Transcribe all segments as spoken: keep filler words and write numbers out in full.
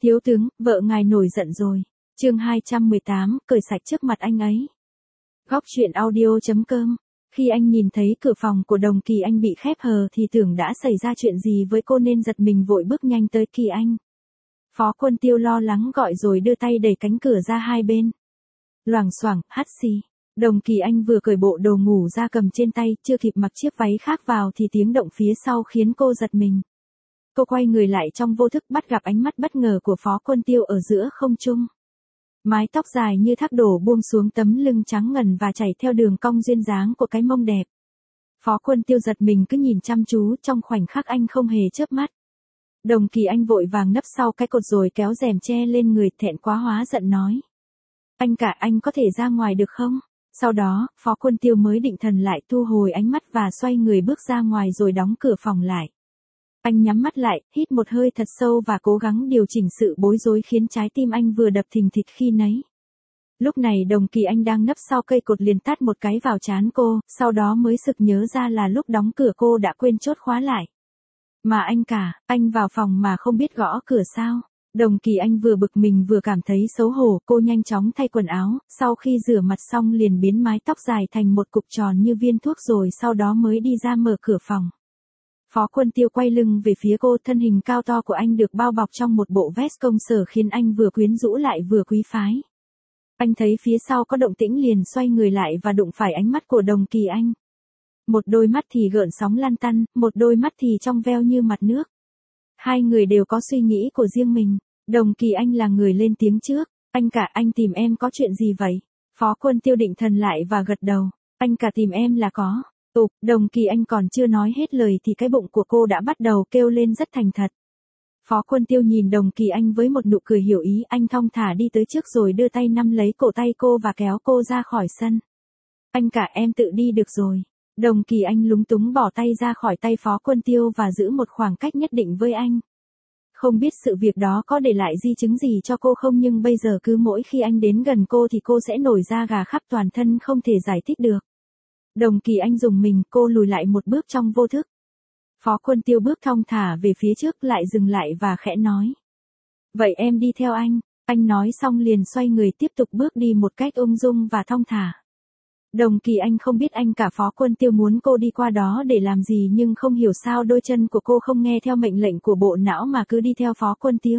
Thiếu tướng, vợ ngài nổi giận rồi. Chương hai trăm mười tám, cởi sạch trước mặt anh ấy. Góc truyện audio chấm com. Khi anh nhìn thấy cửa phòng của Đồng Kỳ Anh bị khép hờ thì tưởng đã xảy ra chuyện gì với cô nên giật mình vội bước nhanh tới Kỳ Anh. Phó Quân Tiêu lo lắng gọi rồi đưa tay đẩy cánh cửa ra hai bên. Loảng xoảng, hắt xì. Đồng Kỳ Anh vừa cởi bộ đồ ngủ ra cầm trên tay, chưa kịp mặc chiếc váy khác vào thì tiếng động phía sau khiến cô giật mình. Cô quay người lại trong vô thức bắt gặp ánh mắt bất ngờ của Phó Quân Tiêu ở giữa không trung. Mái tóc dài như thác đổ buông xuống tấm lưng trắng ngần và chảy theo đường cong duyên dáng của cái mông đẹp. Phó Quân Tiêu giật mình cứ nhìn chăm chú, trong khoảnh khắc anh không hề chớp mắt. Đồng Kỳ Anh vội vàng nấp sau cái cột rồi kéo rèm che lên người, thẹn quá hóa giận nói. Anh cả, anh có thể ra ngoài được không? Sau đó, Phó Quân Tiêu mới định thần lại, thu hồi ánh mắt và xoay người bước ra ngoài rồi đóng cửa phòng lại. Anh nhắm mắt lại, hít một hơi thật sâu và cố gắng điều chỉnh sự bối rối khiến trái tim anh vừa đập thình thịch khi nấy. Lúc này Đồng Kỳ Anh đang nấp sau cây cột liền tát một cái vào trán cô, sau đó mới sực nhớ ra là lúc đóng cửa cô đã quên chốt khóa lại. Mà anh cả, anh vào phòng mà không biết gõ cửa sao? Đồng Kỳ Anh vừa bực mình vừa cảm thấy xấu hổ, cô nhanh chóng thay quần áo, sau khi rửa mặt xong liền biến mái tóc dài thành một cục tròn như viên thuốc rồi sau đó mới đi ra mở cửa phòng. Phó Quân Tiêu quay lưng về phía cô, thân hình cao to của anh được bao bọc trong một bộ vest công sở khiến anh vừa quyến rũ lại vừa quý phái. Anh thấy phía sau có động tĩnh liền xoay người lại và đụng phải ánh mắt của Đồng Kỳ Anh. Một đôi mắt thì gợn sóng lan tăn, một đôi mắt thì trong veo như mặt nước. Hai người đều có suy nghĩ của riêng mình. Đồng Kỳ Anh là người lên tiếng trước. Anh cả, anh tìm em có chuyện gì vậy? Phó Quân Tiêu định thần lại và gật đầu. Anh cả tìm em là có. Ục, Đồng Kỳ Anh còn chưa nói hết lời thì cái bụng của cô đã bắt đầu kêu lên rất thành thật. Phó Quân Tiêu nhìn Đồng Kỳ Anh với một nụ cười hiểu ý, anh thong thả đi tới trước rồi đưa tay nắm lấy cổ tay cô và kéo cô ra khỏi sân. Anh cả, em tự đi được rồi. Đồng Kỳ Anh lúng túng bỏ tay ra khỏi tay Phó Quân Tiêu và giữ một khoảng cách nhất định với anh. Không biết sự việc đó có để lại di chứng gì cho cô không, nhưng bây giờ cứ mỗi khi anh đến gần cô thì cô sẽ nổi da gà khắp toàn thân không thể giải thích được. Đồng Kỳ Anh dùng mình, cô lùi lại một bước trong vô thức. Phó Quân Tiêu bước thong thả về phía trước lại dừng lại và khẽ nói. Vậy em đi theo anh. Anh nói xong liền xoay người tiếp tục bước đi một cách ung dung và thong thả. Đồng Kỳ Anh không biết anh cả Phó Quân Tiêu muốn cô đi qua đó để làm gì, nhưng không hiểu sao đôi chân của cô không nghe theo mệnh lệnh của bộ não mà cứ đi theo Phó Quân Tiêu.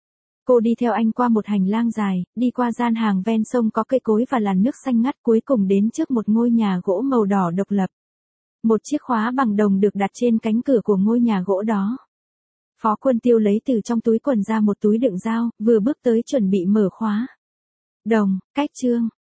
Cô đi theo anh qua một hành lang dài, đi qua gian hàng ven sông có cây cối và làn nước xanh ngắt, cuối cùng đến trước một ngôi nhà gỗ màu đỏ độc lập. Một chiếc khóa bằng đồng được đặt trên cánh cửa của ngôi nhà gỗ đó. Phó Quân Tiêu lấy từ trong túi quần ra một túi đựng dao, vừa bước tới chuẩn bị mở khóa. Đồng, cách chương.